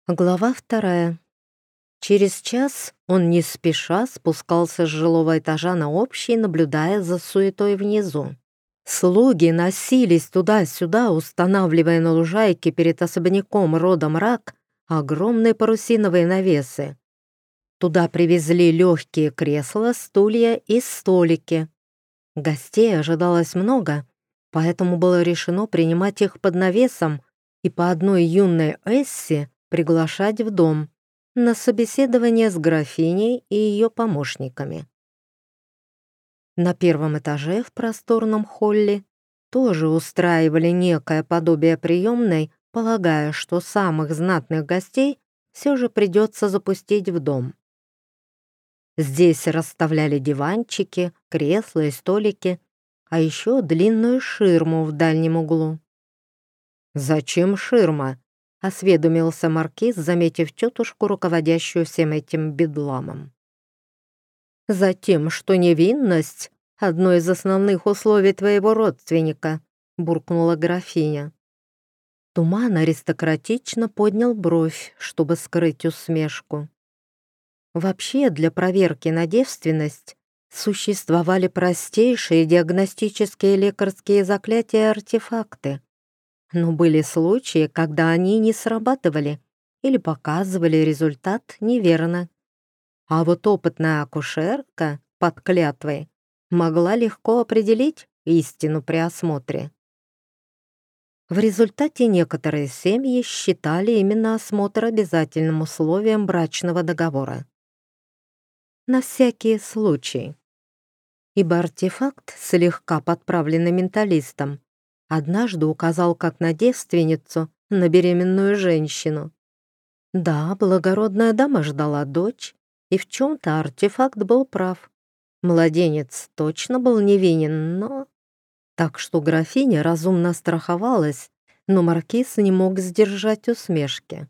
Глава 2. Через час он не спеша спускался с жилого этажа на общий, наблюдая за суетой внизу. Слуги носились туда-сюда, устанавливая на лужайке перед особняком рода Мрак огромные парусиновые навесы. Туда привезли легкие кресла, стулья и столики. Гостей ожидалось много, поэтому было решено принимать их под навесом и по одной юной Эссе приглашать в дом на собеседование с графиней и ее помощниками. На первом этаже в просторном холле тоже устраивали некое подобие приемной, полагая, что самых знатных гостей все же придется запустить в дом. Здесь расставляли диванчики, кресла и столики, а еще длинную ширму в дальнем углу. «Зачем ширма?» — осведомился маркиз, заметив тетушку, руководящую всем этим бедламом. «Затем, что невинность — одно из основных условий твоего родственника», — буркнула графиня. Туман аристократично поднял бровь, чтобы скрыть усмешку. Вообще, для проверки на девственность существовали простейшие диагностические лекарские заклятия и артефакты. Но были случаи, когда они не срабатывали или показывали результат неверно. А вот опытная акушерка под клятвой могла легко определить истину при осмотре. В результате некоторые семьи считали именно осмотр обязательным условием брачного договора. На всякий случай. Ибо артефакт, слегка подправленный менталистом, однажды указал как на девственницу, на беременную женщину. Да, благородная дама ждала дочь, и в чем-то артефакт был прав. Младенец точно был невинен, но... Так что графиня разумно страховалась, но маркиз не мог сдержать усмешки.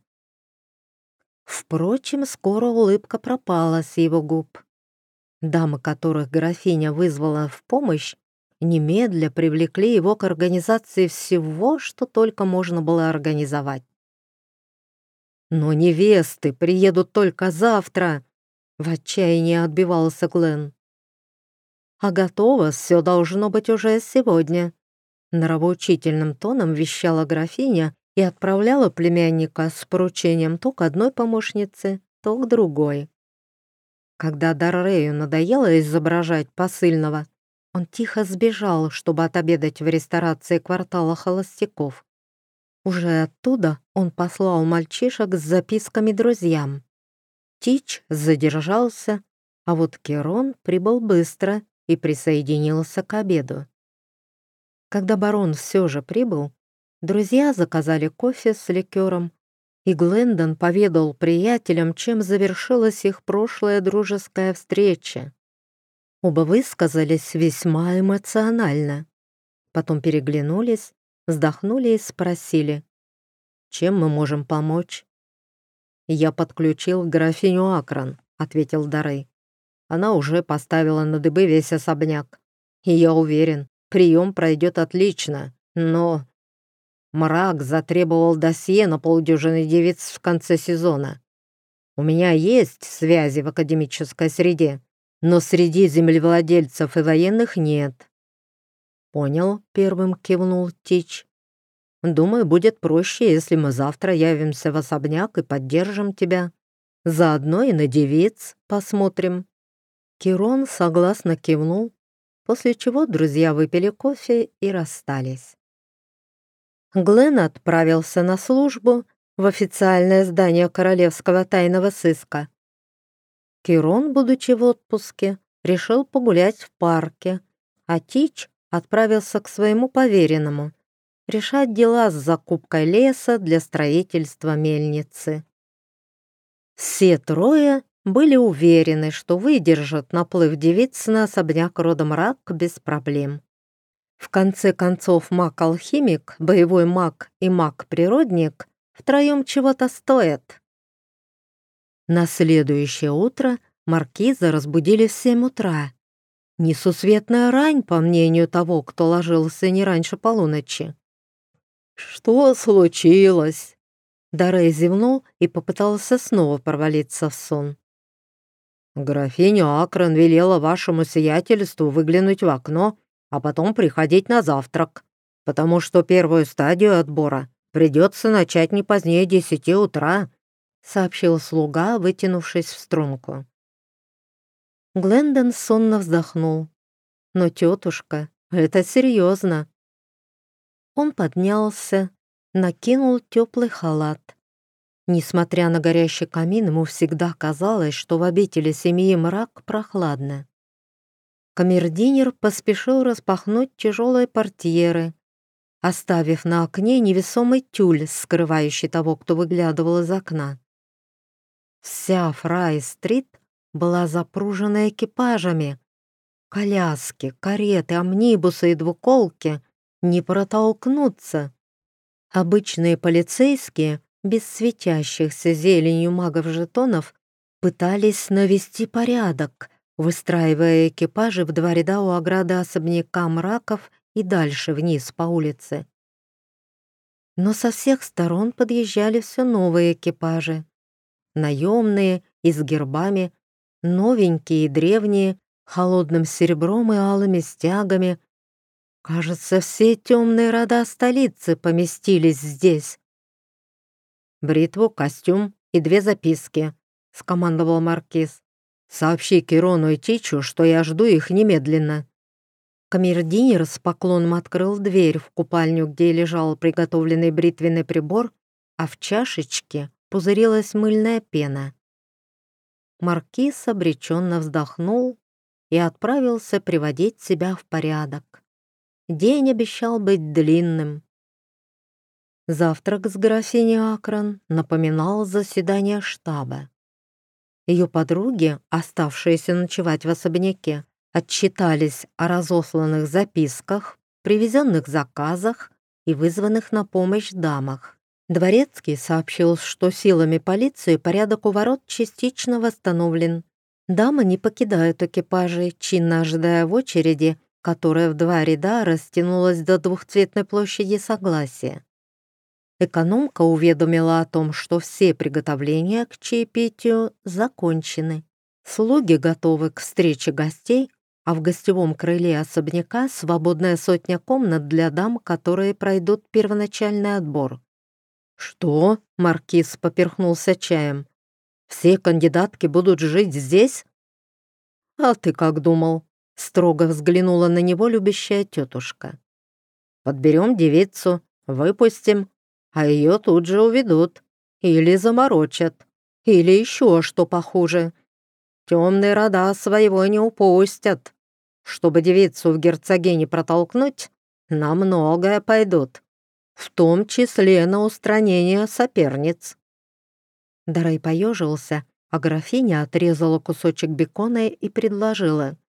Впрочем, скоро улыбка пропала с его губ. Дамы, которых графиня вызвала в помощь, немедля привлекли его к организации всего, что только можно было организовать. «Но невесты приедут только завтра!» — в отчаянии отбивался Глен. «А готово все должно быть уже сегодня», — нравоучительным тоном вещала графиня и отправляла племянника с поручением то к одной помощнице, то к другой. Когда Даррею надоело изображать посыльного, он тихо сбежал, чтобы отобедать в ресторации квартала холостяков. Уже оттуда он послал мальчишек с записками друзьям. Тич задержался, а вот Керон прибыл быстро и присоединился к обеду. Когда барон все же прибыл, друзья заказали кофе с ликером, и Глендон поведал приятелям, чем завершилась их прошлая дружеская встреча. Оба высказались весьма эмоционально. Потом переглянулись, вздохнули и спросили, чем мы можем помочь. «Я подключил графиню Акран», — ответил Даррей. «Она уже поставила на дыбы весь особняк. И я уверен, прием пройдет отлично, но...» Мрак затребовал досье на полдюжины девиц в конце сезона. У меня есть связи в академической среде, но среди землевладельцев и военных нет. «Понял», — первым кивнул Тич. «Думаю, будет проще, если мы завтра явимся в особняк и поддержим тебя. Заодно и на девиц посмотрим». Кирон согласно кивнул, после чего друзья выпили кофе и расстались. Глен отправился на службу в официальное здание Королевского тайного сыска. Кирон, будучи в отпуске, решил погулять в парке, а Тич отправился к своему поверенному решать дела с закупкой леса для строительства мельницы. Все трое были уверены, что выдержат наплыв девиц на особняк рода Мрак без проблем. В конце концов, маг-алхимик, боевой маг и маг-природник втроем чего-то стоят. На следующее утро маркиза разбудили в 7 утра. Несусветная рань, по мнению того, кто ложился не раньше полуночи. «Что случилось?» Дарей зевнул и попытался снова провалиться в сон. «Графиня Акрон велела вашему сиятельству выглянуть в окно, а потом приходить на завтрак, потому что первую стадию отбора придется начать не позднее 10 утра», сообщил слуга, вытянувшись в струнку. Глендон сонно вздохнул. «Но, тетушка, это серьезно». Он поднялся, накинул теплый халат. Несмотря на горящий камин, ему всегда казалось, что в обители семьи мрак прохладно. Камердинер поспешил распахнуть тяжелые портьеры, оставив на окне невесомый тюль, скрывающий того, кто выглядывал из окна. Вся Фрай-стрит была запружена экипажами. Коляски, кареты, амнибусы и двуколки не протолкнуться. Обычные полицейские, без светящихся зеленью магов-жетонов, пытались навести порядок, выстраивая экипажи в 2 ряда у ограды особняка мраков и дальше вниз по улице. Но со всех сторон подъезжали все новые экипажи. Наемные и с гербами, новенькие и древние, холодным серебром и алыми стягами. Кажется, все темные рода столицы поместились здесь. «Бритву, костюм и 2 записки», — скомандовал маркиз. «Сообщи Кирону и Тичу, что я жду их немедленно». Камердинер с поклоном открыл дверь в купальню, где лежал приготовленный бритвенный прибор, а в чашечке пузырилась мыльная пена. Маркиз обреченно вздохнул и отправился приводить себя в порядок. День обещал быть длинным. Завтрак с графиней Акрон напоминал заседание штаба. Ее подруги, оставшиеся ночевать в особняке, отчитались о разосланных записках, привезенных заказах и вызванных на помощь дамах. Дворецкий сообщил, что силами полиции порядок у ворот частично восстановлен. Дамы не покидают экипажи, чинно ожидая в очереди, которая в 2 ряда растянулась до двухцветной площади Согласия. Экономка уведомила о том, что все приготовления к чаепитию закончены. Слуги готовы к встрече гостей, а в гостевом крыле особняка свободная 100 комнат для дам, которые пройдут первоначальный отбор. «Что?» — маркиз поперхнулся чаем. «Все кандидатки будут жить здесь?» «А ты как думал?» — строго взглянула на него любящая тетушка. «Подберем девицу, выпустим, а ее тут же уведут. Или заморочат. Или еще что похуже. Темные рода своего не упустят. Чтобы девицу в герцогине протолкнуть, на многое пойдут, в том числе на устранение соперниц». Дарей поежился, а графиня отрезала кусочек бекона и предложила.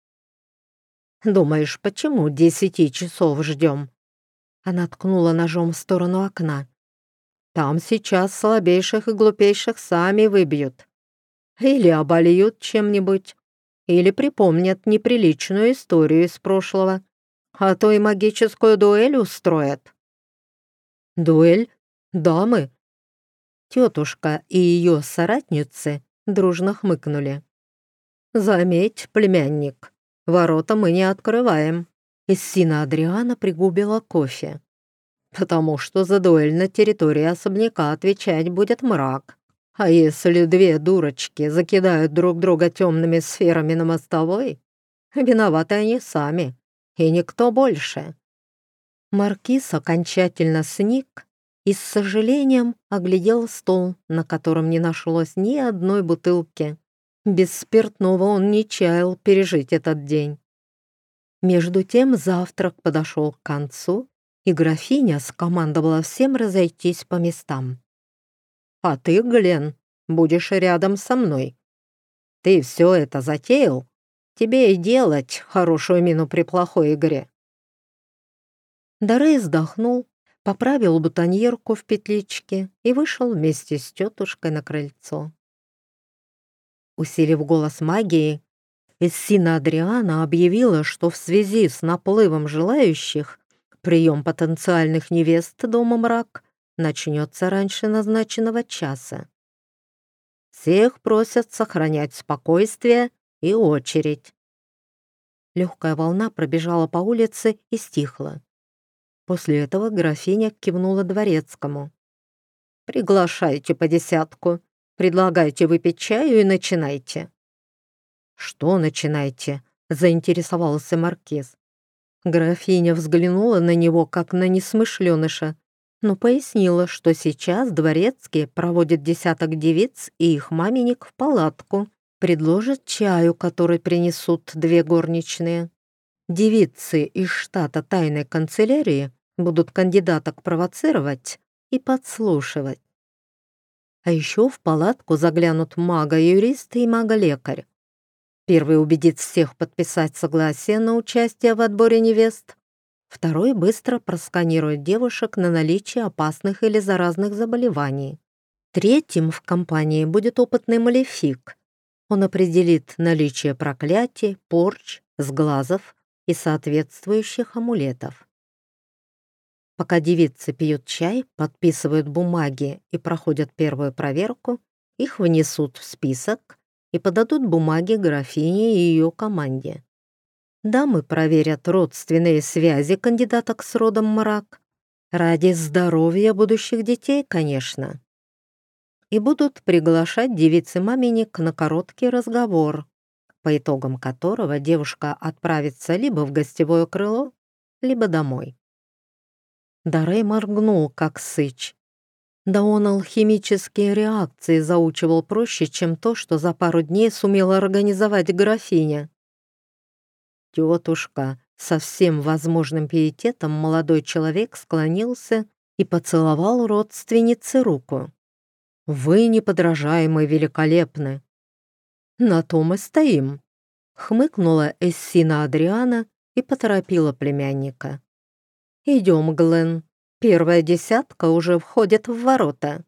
«Думаешь, почему 10 часов ждем?» Она ткнула ножом в сторону окна. «Там сейчас слабейших и глупейших сами выбьют. Или обольют чем-нибудь, или припомнят неприличную историю из прошлого, а то и магическую дуэль устроят». «Дуэль? Дамы?» Тетушка и ее соратницы дружно хмыкнули. «Заметь, племянник, ворота мы не открываем». Иссина Адриана пригубила кофе. «Потому что за дуэль на территории особняка отвечать будет мрак. А если 2 дурочки закидают друг друга темными сферами на мостовой, виноваты они сами, и никто больше». Маркиз окончательно сник и с сожалением оглядел стол, на котором не нашлось ни одной бутылки. Без спиртного он не чаял пережить этот день. Между тем завтрак подошел к концу, и графиня скомандовала всем разойтись по местам. «А ты, Глен, будешь рядом со мной. Ты все это затеял? Тебе и делать хорошую мину при плохой игре». Дарей вздохнул, поправил бутоньерку в петличке и вышел вместе с тетушкой на крыльцо. Усилив голос магии, Иссина Адриана объявила, что в связи с наплывом желающих прием потенциальных невест дома мрак начнется раньше назначенного часа. Всех просят сохранять спокойствие и очередь. Легкая волна пробежала по улице и стихла. После этого графиня кивнула дворецкому. «Приглашайте по десятку, предлагайте выпить чаю и начинайте». «Что начинайте?» — заинтересовался маркиз. Графиня взглянула на него, как на несмышленыша, но пояснила, что сейчас дворецкие проводят десяток девиц и их маменек в палатку, предложат чаю, который принесут 2 горничные. Девицы из штата тайной канцелярии будут кандидаток провоцировать и подслушивать. А еще в палатку заглянут мага-юрист и мага-лекарь. Первый убедит всех подписать согласие на участие в отборе невест. Второй быстро просканирует девушек на наличие опасных или заразных заболеваний. Третьим в компании будет опытный малефик. Он определит наличие проклятий, порч, сглазов и соответствующих амулетов. Пока девицы пьют чай, подписывают бумаги и проходят первую проверку, их внесут в список и подадут бумаги графине и ее команде. Дамы проверят родственные связи кандидаток с родом мрак. Ради здоровья будущих детей, конечно. И будут приглашать девицы-маменек на короткий разговор, по итогам которого девушка отправится либо в гостевое крыло, либо домой. Дарей моргнул, как сыч. Да он алхимические реакции заучивал проще, чем то, что за пару дней сумела организовать графиня. «Тетушка», со всем возможным пиететом молодой человек склонился и поцеловал родственнице руку. «Вы неподражаемы, великолепны». «На том и стоим», — хмыкнула Эссина Адриана и поторопила племянника. «Идем, Глен, первая десятка уже входит в ворота».